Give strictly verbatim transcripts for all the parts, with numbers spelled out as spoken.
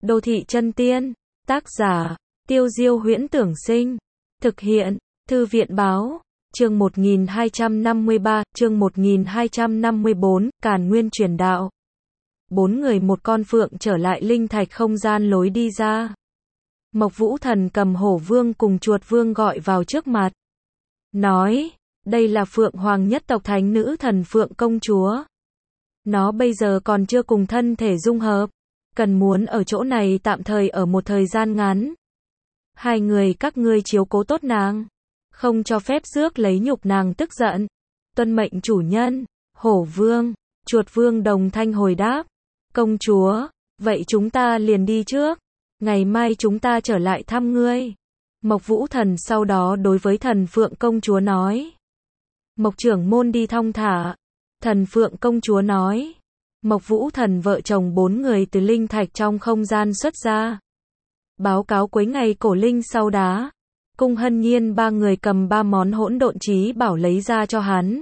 Đô thị chân tiên, tác giả, Tiêu Diêu Huyễn Tưởng Sinh, thực hiện, Thư viện Báo, chương một nghìn hai trăm năm mươi ba, chương một nghìn hai trăm năm mươi bốn, Càn Nguyên truyền đạo. Bốn người một con phượng trở lại linh thạch không gian lối đi ra. Mộc Vũ Thần cầm hổ vương cùng chuột vương gọi vào trước mặt. Nói, đây là phượng hoàng nhất tộc thánh nữ thần phượng công chúa. Nó bây giờ còn chưa cùng thân thể dung hợp. Cần muốn ở chỗ này tạm thời ở một thời gian ngắn. Hai người các ngươi chiếu cố tốt nàng. Không cho phép rước lấy nhục nàng tức giận. Tuân mệnh chủ nhân. Hổ vương, chuột vương đồng thanh hồi đáp. Công chúa, vậy chúng ta liền đi trước. Ngày mai chúng ta trở lại thăm ngươi. Mộc Vũ Thần sau đó đối với thần phượng công chúa nói. Mộc trưởng môn đi thong thả. Thần phượng công chúa nói. Mộc Vũ Thần vợ chồng bốn người từ linh thạch trong không gian xuất ra. Báo cáo cuối ngày cổ linh sau đá. Cung Hân Nhiên ba người cầm ba món hỗn độn chí bảo lấy ra cho hắn.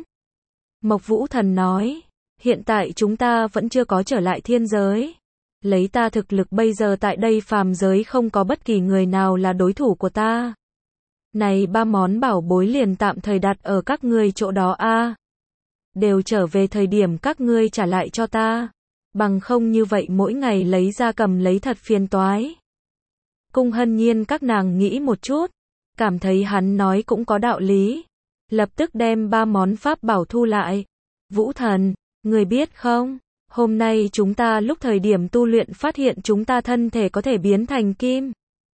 Mộc Vũ Thần nói, hiện tại chúng ta vẫn chưa có trở lại thiên giới. Lấy ta thực lực bây giờ tại đây phàm giới không có bất kỳ người nào là đối thủ của ta. Này ba món bảo bối liền tạm thời đặt ở các ngươi chỗ đó a. Đều trở về thời điểm các ngươi trả lại cho ta. Bằng không như vậy mỗi ngày lấy ra cầm lấy thật phiền toái. Cung Hân Nhiên các nàng nghĩ một chút. Cảm thấy hắn nói cũng có đạo lý. Lập tức đem ba món pháp bảo thu lại. Vũ Thần, người biết không? Hôm nay chúng ta lúc thời điểm tu luyện phát hiện chúng ta thân thể có thể biến thành kim,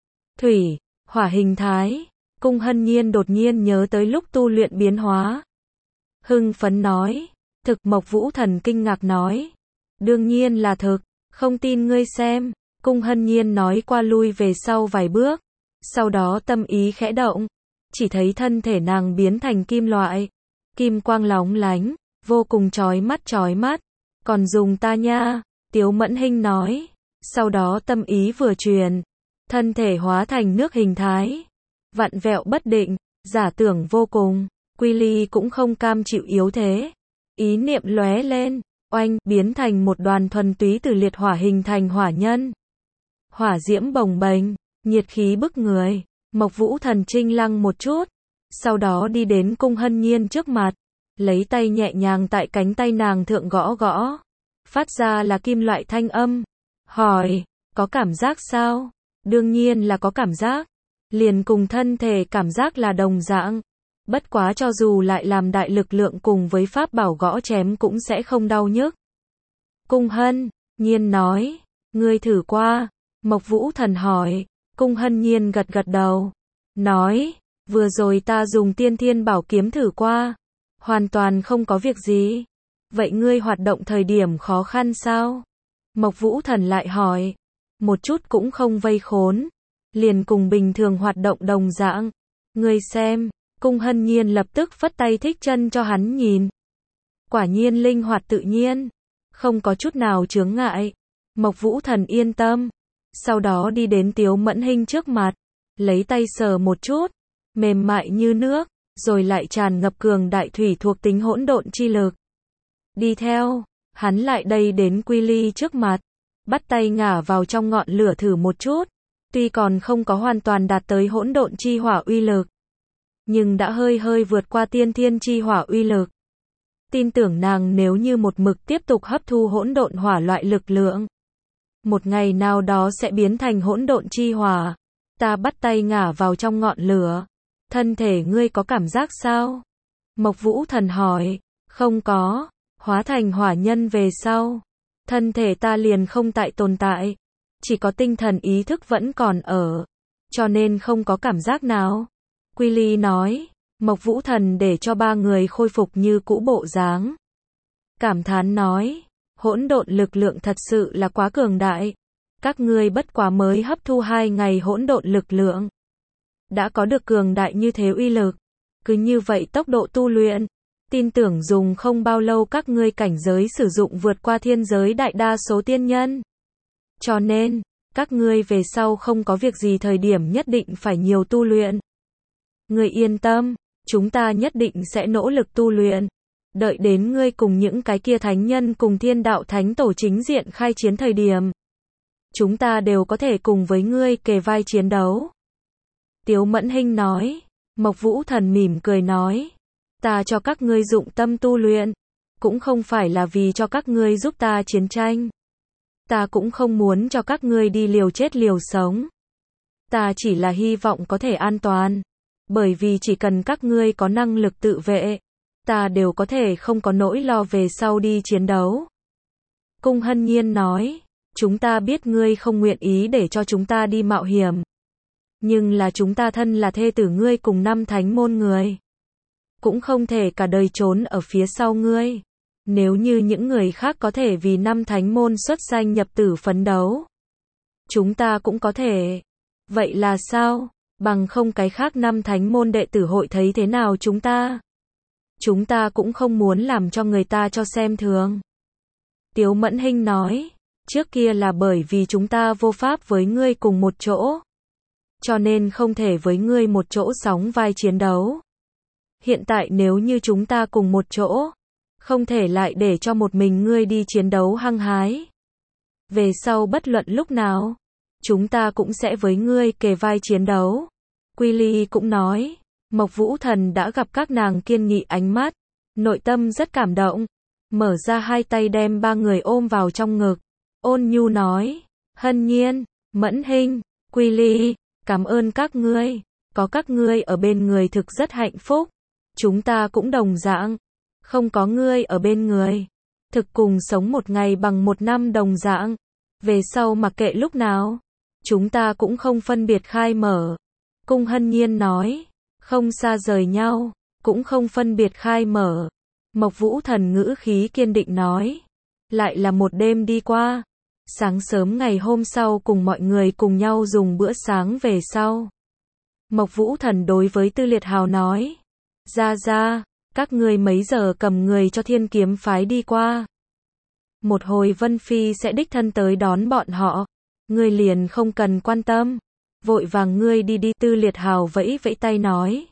thủy, hỏa hình thái. Cung Hân Nhiên đột nhiên nhớ tới lúc tu luyện biến hóa. Hưng phấn nói. Thực. Mộc Vũ Thần kinh ngạc nói. Đương nhiên là thực. Không tin ngươi xem. Cung Hân Nhiên nói qua lui về sau vài bước. Sau đó tâm ý khẽ động. Chỉ thấy thân thể nàng biến thành kim loại. Kim quang lóng lánh. Vô cùng chói mắt chói mắt. Còn dùng ta nha. Tiếu Mẫn Hinh nói. Sau đó tâm ý vừa truyền. Thân thể hóa thành nước hình thái. Vặn vẹo bất định. Giả tưởng vô cùng. Quy Ly cũng không cam chịu yếu thế. Ý niệm lóe lên. Oanh, biến thành một đoàn thuần túy từ liệt hỏa hình thành hỏa nhân. Hỏa diễm bồng bềnh, nhiệt khí bức người. Mộc Vũ Thần trinh lăng một chút. Sau đó đi đến Cung Hân Nhiên trước mặt. Lấy tay nhẹ nhàng tại cánh tay nàng thượng gõ gõ. Phát ra là kim loại thanh âm. Hỏi, có cảm giác sao? Đương nhiên là có cảm giác. Liền cùng thân thể cảm giác là đồng dạng. Bất quá cho dù lại làm đại lực lượng cùng với pháp bảo gõ chém cũng sẽ không đau nhức. Cung Hân Nhiên nói, ngươi thử qua. Mộc Vũ Thần hỏi. Cung Hân Nhiên gật gật đầu. Nói, vừa rồi ta dùng tiên thiên bảo kiếm thử qua. Hoàn toàn không có việc gì. Vậy ngươi hoạt động thời điểm khó khăn sao? Mộc Vũ Thần lại hỏi. Một chút cũng không vây khốn. Liền cùng bình thường hoạt động đồng dạng. Ngươi xem. Cung Hân Nhiên lập tức phất tay thích chân cho hắn nhìn. Quả nhiên linh hoạt tự nhiên. Không có chút nào chướng ngại. Mộc Vũ Thần yên tâm. Sau đó đi đến Tiếu Mẫn Hinh trước mặt. Lấy tay sờ một chút. Mềm mại như nước. Rồi lại tràn ngập cường đại thủy thuộc tính hỗn độn chi lực. Đi theo. Hắn lại đây đến Quy Ly trước mặt. Bắt tay ngả vào trong ngọn lửa thử một chút. Tuy còn không có hoàn toàn đạt tới hỗn độn chi hỏa uy lực. Nhưng đã hơi hơi vượt qua tiên thiên chi hỏa uy lực. Tin tưởng nàng nếu như một mực tiếp tục hấp thu hỗn độn hỏa loại lực lượng. Một ngày nào đó sẽ biến thành hỗn độn chi hỏa. Ta bắt tay ngả vào trong ngọn lửa. Thân thể ngươi có cảm giác sao? Mộc Vũ Thần hỏi. Không có. Hóa thành hỏa nhân về sau. Thân thể ta liền không tại tồn tại. Chỉ có tinh thần ý thức vẫn còn ở. Cho nên không có cảm giác nào. Quy Ly nói. Mộc Vũ Thần để cho ba người khôi phục như cũ bộ dáng. Cảm thán nói. Hỗn độn lực lượng thật sự là quá cường đại. Các ngươi bất quá mới hấp thu hai ngày hỗn độn lực lượng. Đã có được cường đại như thế uy lực. Cứ như vậy tốc độ tu luyện. Tin tưởng dùng không bao lâu các ngươi cảnh giới sử dụng vượt qua thiên giới đại đa số tiên nhân. Cho nên, các ngươi về sau không có việc gì thời điểm nhất định phải nhiều tu luyện. Ngươi yên tâm, chúng ta nhất định sẽ nỗ lực tu luyện. Đợi đến ngươi cùng những cái kia thánh nhân cùng thiên đạo thánh tổ chính diện khai chiến thời điểm. chúng ta đều có thể cùng với ngươi kề vai chiến đấu. Tiếu Mẫn Hinh nói. Mộc Vũ Thần mỉm cười nói. Ta cho các ngươi dụng tâm tu luyện, cũng không phải là vì cho các ngươi giúp ta chiến tranh. Ta cũng không muốn cho các ngươi đi liều chết liều sống. Ta chỉ là hy vọng có thể an toàn. Bởi vì chỉ cần các ngươi có năng lực tự vệ, ta đều có thể không có nỗi lo về sau đi chiến đấu. Cung Hân Nhiên nói. Chúng ta biết ngươi không nguyện ý để cho chúng ta đi mạo hiểm. Nhưng là chúng ta thân là thê tử ngươi cùng năm thánh môn người. Cũng không thể cả đời trốn ở phía sau ngươi. Nếu như những người khác có thể vì năm thánh môn xuất sanh nhập tử phấn đấu, chúng ta cũng có thể. Vậy là sao? Bằng không cái khác năm thánh môn đệ tử hội thấy thế nào chúng ta? Chúng ta cũng không muốn làm cho người ta cho xem thường. Tiếu Mẫn Hinh nói. Trước kia là bởi vì chúng ta vô pháp với ngươi cùng một chỗ, cho nên không thể với ngươi một chỗ sóng vai chiến đấu. Hiện tại nếu như chúng ta cùng một chỗ, không thể lại để cho một mình ngươi đi chiến đấu hăng hái. Về sau bất luận lúc nào, chúng ta cũng sẽ với ngươi kề vai chiến đấu. Quy Ly cũng nói. Mộc Vũ Thần đã gặp các nàng kiên nghị ánh mắt, nội tâm rất cảm động, mở ra hai tay đem ba người ôm vào trong ngực. Ôn nhu nói. Hân Nhiên, Mẫn Hinh, Quy Ly, cảm ơn các ngươi. Có các ngươi ở bên người thực rất hạnh phúc. Chúng ta cũng đồng dạng. Không có ngươi ở bên người, thực cùng sống một ngày bằng một năm đồng dạng. Về sau mặc kệ lúc nào, chúng ta cũng không phân biệt khai mở. Cung Hân Nhiên nói. Không xa rời nhau, cũng không phân biệt khai mở. Mộc Vũ Thần ngữ khí kiên định nói. Lại là một đêm đi qua. Sáng sớm ngày hôm sau cùng mọi người cùng nhau dùng bữa sáng về sau. Mộc Vũ Thần đối với Tư Liệt Hào nói. Ra ra, các ngươi mấy giờ cầm người cho Thiên Kiếm phái đi qua. Một hồi Vân Phi sẽ đích thân tới đón bọn họ. Ngươi liền không cần quan tâm. Vội vàng ngươi đi đi. Tư Liệt Hào vẫy vẫy tay nói.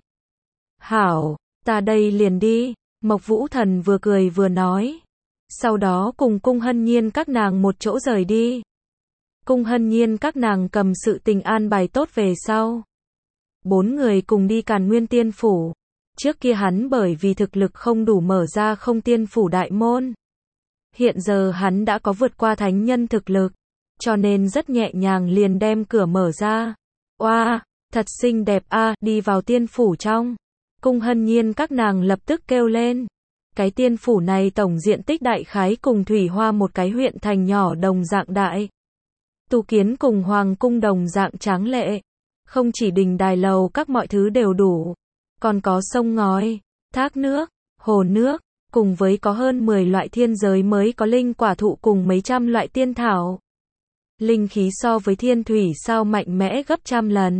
Hảo, ta đây liền đi. Mộc Vũ Thần vừa cười vừa nói. Sau đó cùng Cung Hân Nhiên các nàng một chỗ rời đi. Cung Hân Nhiên các nàng cầm sự tình an bài tốt về sau. Bốn người cùng đi Càn Nguyên Tiên Phủ. Trước kia hắn bởi vì thực lực không đủ mở ra không tiên phủ đại môn. Hiện giờ hắn đã có vượt qua thánh nhân thực lực, cho nên rất nhẹ nhàng liền đem cửa mở ra. Oa, thật xinh đẹp a, à, đi vào tiên phủ trong. Cung Hân Nhiên các nàng lập tức kêu lên. Cái tiên phủ này tổng diện tích đại khái cùng Thủy Hoa một cái huyện thành nhỏ đồng dạng đại. Tu kiến cùng hoàng cung đồng dạng tráng lệ. Không chỉ đình đài lầu các mọi thứ đều đủ. Còn có sông ngói, thác nước, hồ nước, cùng với có hơn mười loại thiên giới mới có linh quả thụ cùng mấy trăm loại tiên thảo. Linh khí so với thiên thủy sao mạnh mẽ gấp trăm lần.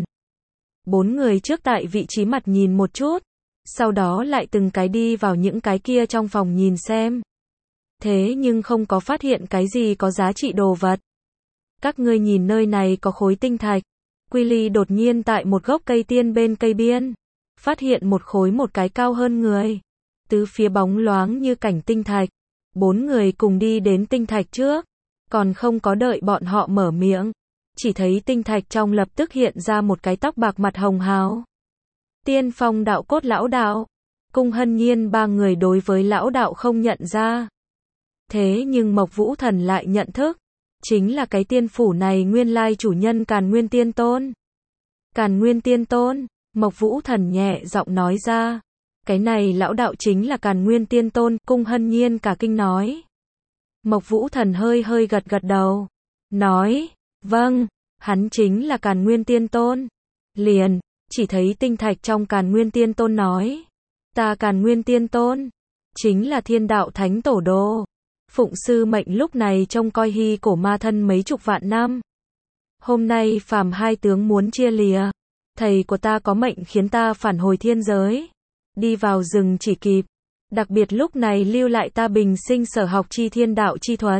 Bốn người trước tại vị trí mặt nhìn một chút, sau đó lại từng cái đi vào những cái kia trong phòng nhìn xem. Thế nhưng không có phát hiện cái gì có giá trị đồ vật. Các ngươi nhìn nơi này có khối tinh thạch. Quy Ly đột nhiên tại một gốc cây tiên bên cây biên, phát hiện một khối một cái cao hơn người. Tứ phía bóng loáng như cảnh tinh thạch. Bốn người cùng đi đến tinh thạch trước. Còn không có đợi bọn họ mở miệng. Chỉ thấy tinh thạch trong lập tức hiện ra một cái tóc bạc mặt hồng hào. Tiên Phong đạo cốt lão đạo. Cung Hân Nhiên ba người đối với lão đạo không nhận ra. Thế nhưng Mộc Vũ Thần lại nhận thức. Chính là cái tiên phủ này nguyên lai chủ nhân Càn Nguyên Tiên Tôn. Càn Nguyên Tiên Tôn, Mộc Vũ Thần nhẹ giọng nói ra. Cái này lão đạo chính là Càn Nguyên Tiên Tôn. Cung Hân Nhiên cả kinh nói. Mộc Vũ Thần hơi hơi gật gật đầu. Nói, vâng, hắn chính là Càn Nguyên Tiên Tôn. Liền, chỉ thấy tinh thạch trong Càn Nguyên Tiên Tôn nói. Ta Càn Nguyên Tiên Tôn, chính là thiên đạo thánh tổ đô. Phụng sư mệnh lúc này trông coi hy cổ ma thân mấy chục vạn năm. Hôm nay phàm hai tướng muốn chia lìa. Thầy của ta có mệnh khiến ta phản hồi thiên giới. Đi vào rừng chỉ kịp. Đặc biệt lúc này lưu lại ta bình sinh sở học chi thiên đạo chi thuật.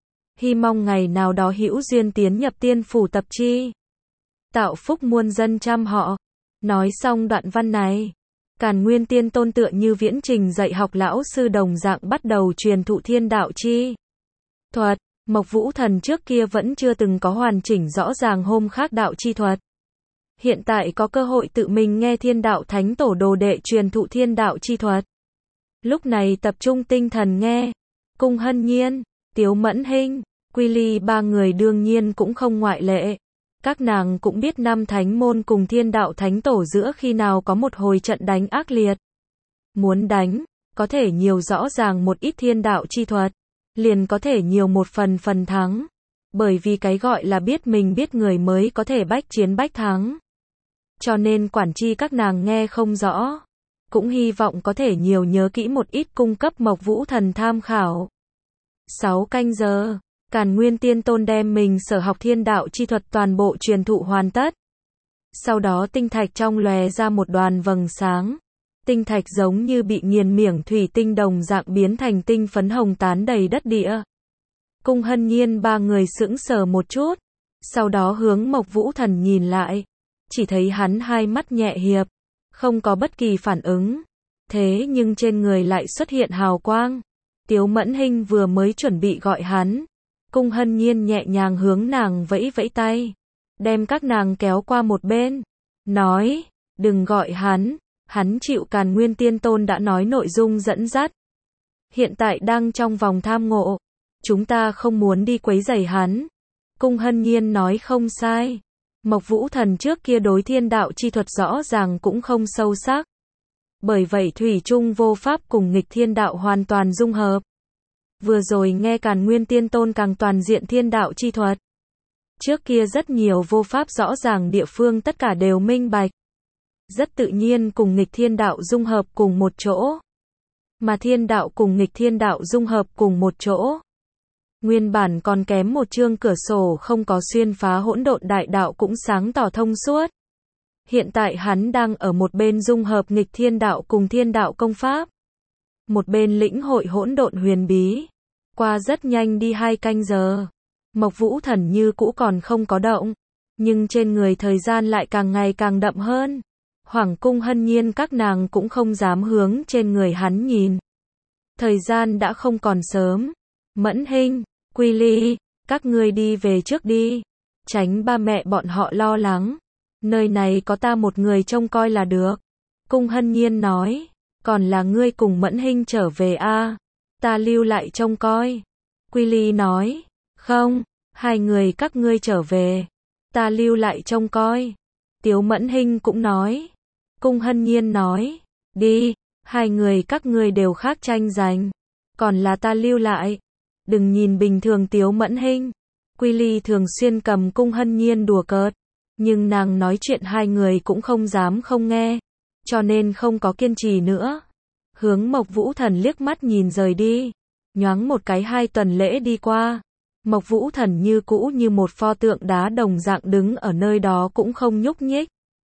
Hy mong ngày nào đó hữu duyên tiến nhập tiên phủ tập chi. Tạo phúc muôn dân trăm họ. Nói xong đoạn văn này. Càn Nguyên Tiên Tôn tựa như viễn trình dạy học lão sư đồng dạng bắt đầu truyền thụ thiên đạo chi thuật. Mộc Vũ Thần trước kia vẫn chưa từng có hoàn chỉnh rõ ràng hôm khác đạo chi thuật. Hiện tại có cơ hội tự mình nghe Thiên Đạo Thánh Tổ đồ đệ truyền thụ Thiên Đạo chi thuật. Lúc này tập trung tinh thần nghe. Cung Hân Nhiên, Tiếu Mẫn Hinh, Quy Ly ba người đương nhiên cũng không ngoại lệ. Các nàng cũng biết năm thánh môn cùng Thiên Đạo Thánh Tổ giữa khi nào có một hồi trận đánh ác liệt. Muốn đánh, có thể nhiều rõ ràng một ít Thiên Đạo chi thuật, liền có thể nhiều một phần phần thắng. Bởi vì cái gọi là biết mình biết người mới có thể bách chiến bách thắng. Cho nên quản chi các nàng nghe không rõ. Cũng hy vọng có thể nhiều nhớ kỹ một ít cung cấp Mộc Vũ Thần tham khảo. sáu canh giờ, Càn Nguyên Tiên Tôn đem mình sở học Thiên Đạo chi thuật toàn bộ truyền thụ hoàn tất. Sau đó tinh thạch trong lòe ra một đoàn vầng sáng. Tinh thạch giống như bị nghiền miệng thủy tinh đồng dạng biến thành tinh phấn hồng tán đầy đất địa. Cung Hân Nhiên ba người sững sờ một chút. Sau đó hướng Mộc Vũ Thần nhìn lại. Chỉ thấy hắn hai mắt nhẹ hiệp. Không có bất kỳ phản ứng. Thế nhưng trên người lại xuất hiện hào quang. Tiếu Mẫn Hinh vừa mới chuẩn bị gọi hắn. Cung Hân Nhiên nhẹ nhàng hướng nàng vẫy vẫy tay. Đem các nàng kéo qua một bên. Nói, đừng gọi hắn. Hắn chịu Càn Nguyên Tiên Tôn đã nói nội dung dẫn dắt. Hiện tại đang trong vòng tham ngộ. Chúng ta không muốn đi quấy rầy hắn. Cung Hân Nhiên nói không sai. Mộc Vũ Thần trước kia đối Thiên Đạo chi thuật rõ ràng cũng không sâu sắc. Bởi vậy thủy chung vô pháp cùng nghịch Thiên Đạo hoàn toàn dung hợp. Vừa rồi nghe Càn Nguyên Tiên Tôn càng toàn diện Thiên Đạo chi thuật. Trước kia rất nhiều vô pháp rõ ràng địa phương tất cả đều minh bạch. Rất tự nhiên cùng nghịch Thiên Đạo dung hợp cùng một chỗ. Mà Thiên Đạo cùng nghịch Thiên Đạo dung hợp cùng một chỗ. Nguyên bản còn kém một chương cửa sổ không có xuyên phá hỗn độn đại đạo cũng sáng tỏ thông suốt. Hiện tại hắn đang ở một bên dung hợp nghịch Thiên Đạo cùng Thiên Đạo công pháp. Một bên lĩnh hội hỗn độn huyền bí. Qua rất nhanh đi hai canh giờ. Mộc Vũ Thần như cũ còn không có động. Nhưng trên người thời gian lại càng ngày càng đậm hơn. Hoàng Cung Hân Nhiên các nàng cũng không dám hướng trên người hắn nhìn. Thời gian đã không còn sớm. Mẫn Hinh, Quy Ly, các ngươi đi về trước đi. Tránh ba mẹ bọn họ lo lắng. Nơi này có ta một người trông coi là được. Cung Hân Nhiên nói. Còn là ngươi cùng Mẫn Hinh trở về a, ta lưu lại trông coi. Quy Ly nói. Không, hai người các ngươi trở về. Ta lưu lại trông coi. Tiếu Mẫn Hinh cũng nói. Cung Hân Nhiên nói. Đi, hai người các ngươi đều khác tranh giành. Còn là ta lưu lại. Đừng nhìn bình thường Tiếu Mẫn Hinh. Quy Ly thường xuyên cầm Cung Hân Nhiên đùa cợt. Nhưng nàng nói chuyện hai người cũng không dám không nghe. Cho nên không có kiên trì nữa. Hướng Mộc Vũ Thần liếc mắt nhìn rời đi. Nhoáng một cái hai tuần lễ đi qua. Mộc Vũ Thần như cũ như một pho tượng đá đồng dạng đứng ở nơi đó cũng không nhúc nhích.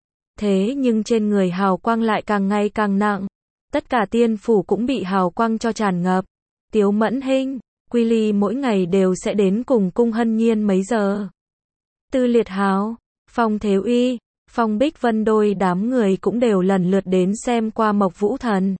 Thế nhưng trên người hào quang lại càng ngày càng nặng. Tất cả tiên phủ cũng bị hào quang cho tràn ngập. Tiếu Mẫn Hinh, Quy Ly mỗi ngày đều sẽ đến cùng Cung Hân Nhiên mấy giờ. Tư Liệt Hào, Phong Thế Uy, Phong Bích Vân đôi đám người cũng đều lần lượt đến xem qua Mộc Vũ Thần.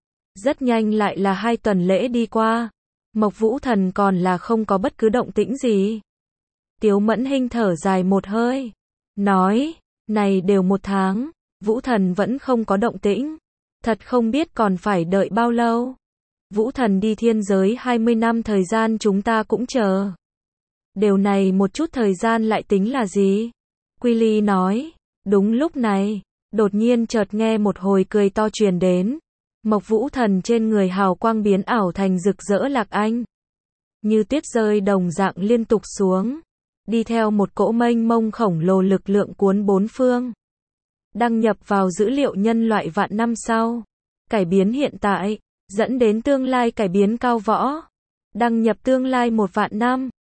Rất nhanh lại là hai tuần lễ đi qua. Mộc Vũ Thần còn là không có bất cứ động tĩnh gì. Tiếu Mẫn Hinh thở dài một hơi. Nói, này đều một tháng, Vũ Thần vẫn không có động tĩnh. Thật không biết còn phải đợi bao lâu. Vũ Thần đi thiên giới hai mươi năm thời gian chúng ta cũng chờ. Điều này một chút thời gian lại tính là gì? Quy Ly nói. Đúng lúc này, đột nhiên chợt nghe một hồi cười to truyền đến. Mộc Vũ Thần trên người hào quang biến ảo thành rực rỡ lạc anh. Như tuyết rơi đồng dạng liên tục xuống. Đi theo một cỗ mênh mông khổng lồ lực lượng cuốn bốn phương. Đăng nhập vào dữ liệu nhân loại vạn năm sau. Cải biến hiện tại, dẫn đến tương lai cải biến cao võ. Đăng nhập tương lai một vạn năm.